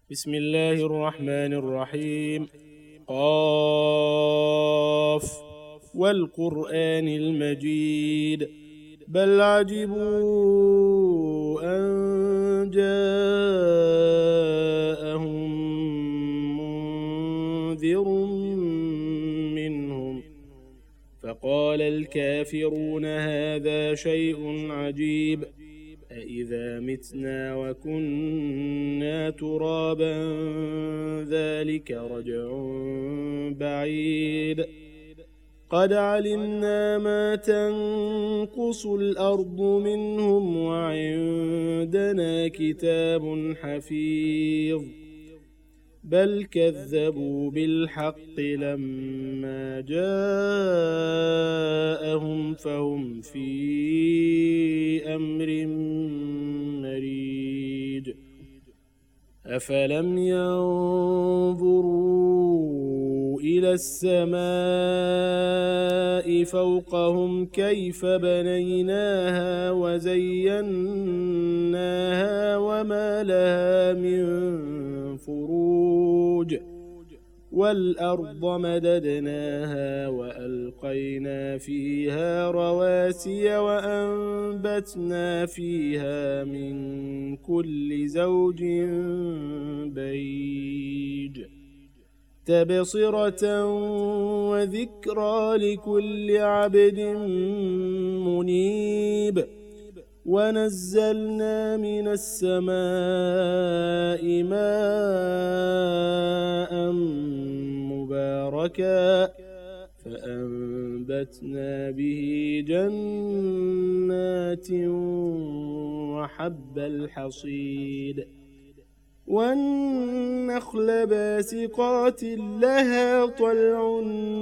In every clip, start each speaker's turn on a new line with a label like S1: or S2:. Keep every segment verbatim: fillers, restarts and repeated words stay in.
S1: بسم الله الرحمن الرحيم. قاف والقرآن المجيد بل عجبوا أن جاءهم منذر منهم فقال الكافرون هذا شيء عجيب أإذا متنا وكنا ترابا ذلك رجع بعيد قد علمنا ما تنقص الأرض منهم وعندنا كتاب حفيظ بل كذبوا بالحق لما جاءهم فهم في أمر مريج أفلم ينظروا إلى السماء فوقهم كيف بنيناها وزيناها وما لها من فروج والأرض مددناها وألقينا فيها رواسي وأنبتنا فيها من كل زوج بهيج تبصرة وذكرى لكل عبد منيب ونزلنا من السماء ماء مباركا فأنبتنا به جنات وحب الحصيد والنخل باسقات لها طلع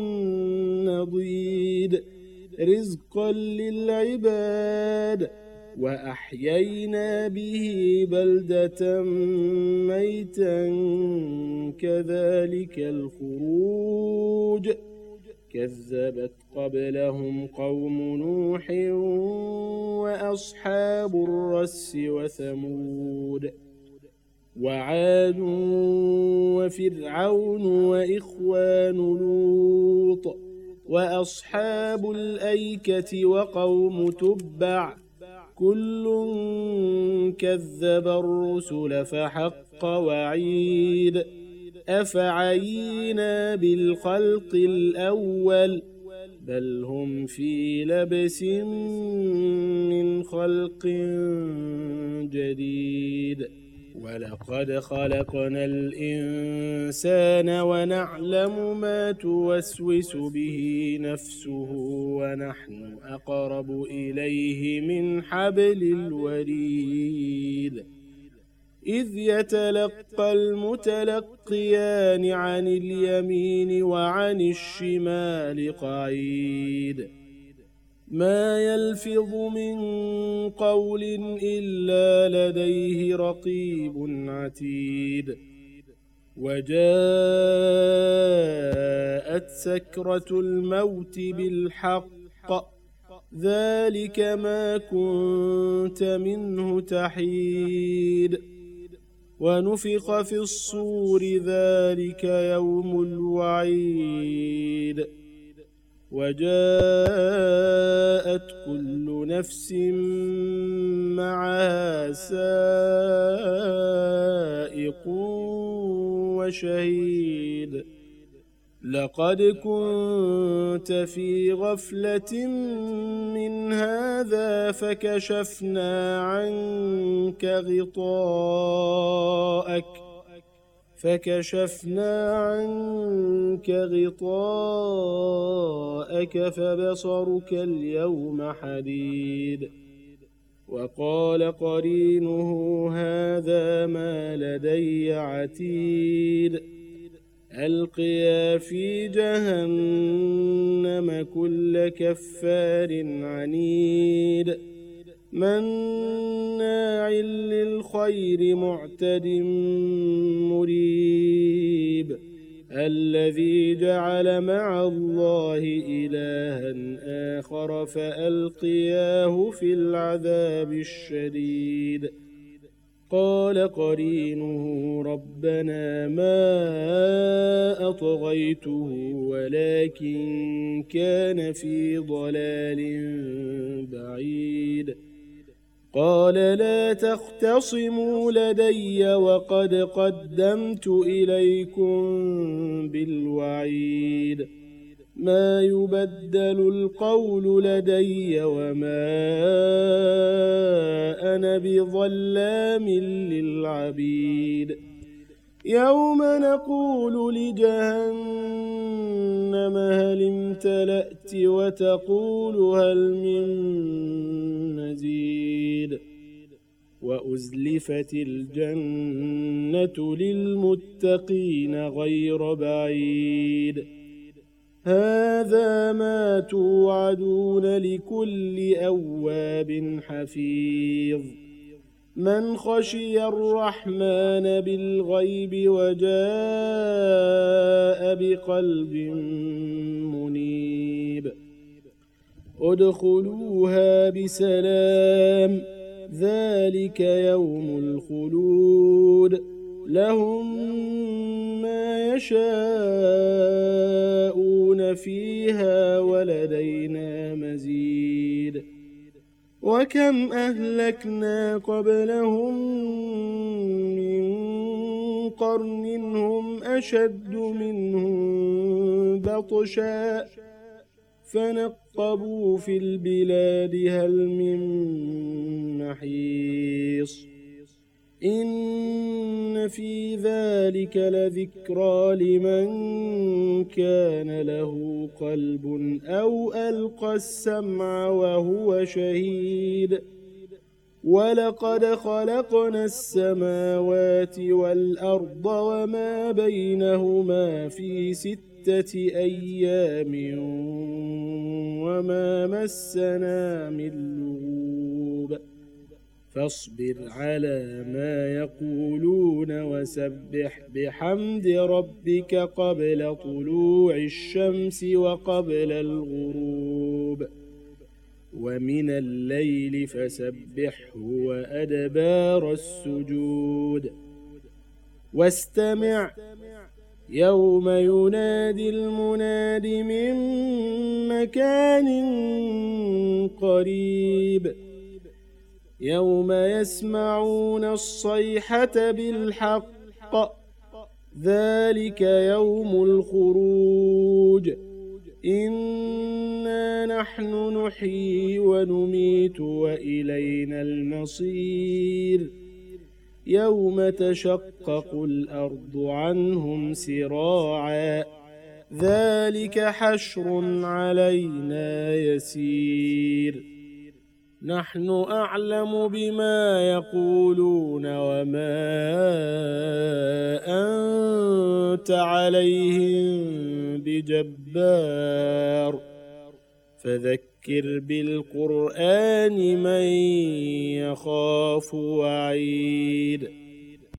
S1: نضيد رزقا للعباد وأحيينا به بلدة ميتا كذلك الخروج كذبت قبلهم قوم نوح وأصحاب الرس وثمود وعاد وفرعون وإخوان لوط وأصحاب الأيكة وقوم تبع كل كذب الرسل فحق وعيد أفعينا بالخلق الأول بل هم في لبس من خلق جديد ولقد خلقنا الإنسان ونعلم ما توسوس به نفسه ونحن أقرب إليه من حبل الوريد إذ يتلقى المتلقيان عن اليمين وعن الشمال قعيد ما يلفظ من قول إلا لديه رقيب عتيد وجاءت سكرة الموت بالحق ذلك ما كنت منه تحيد ونفخ في الصور ذلك يوم الوعيد وجاءت كل نفس معها سائق وشهيد لقد كنت في غفلة من هذا فكشفنا عنك غطاءك فكشفنا عنك غطاءك فبصرك اليوم حديد وقال قرينه هذا ما لدي عتيد ألقيا في جهنم كل كفار عنيد مناع للخير معتد مريب الذي جعل مع الله إلها آخر فألقياه في العذاب الشديد قال قرينه ربنا ما أطغيته ولكن كان في ضلال بعيد قال لا تختصموا لدي وقد قدمت إليكم بالوعيد ما يبدل القول لدي وما أنا بظلام للعبيد يوم نقول لجهنم هل امتلأت وتقول هل من مزيد وأزلفت الجنة للمتقين غير بعيد هذا ما توعدون لكل أواب حفيظ من خشي الرحمن بالغيب وجاء بقلب منيب ادخلوها بسلام ذلك يوم الخلود لهم ما يشاءون فيها ولدينا مزيد وكم أهلكنا قبلهم من قرن هم أشد منهم بطشا فنقبوا في البلاد هل من محيص إن في ذلك لذكرى لمن كان له قلب أو ألقى السمع وهو شهيد ولقد خلقنا السماوات والأرض وما بينهما في ستة أيام وما مسنا من لغوب فاصبر على ما يقولون وسبح بحمد ربك قبل طلوع الشمس وقبل الغروب ومن الليل فسبحه وأدبار السجود واستمع يوم ينادي المناد من مكان قريب يوم يسمعون الصيحة بالحق ذلك يوم الخروج إنا نحن نحيي ونميت وإلينا المصير يوم تشقق الأرض عنهم سراعا ذلك حشر علينا يسير نحن أعلم بما يقولون وما أنت عليهم بجبار فذكر بالقرآن من يخاف وعيد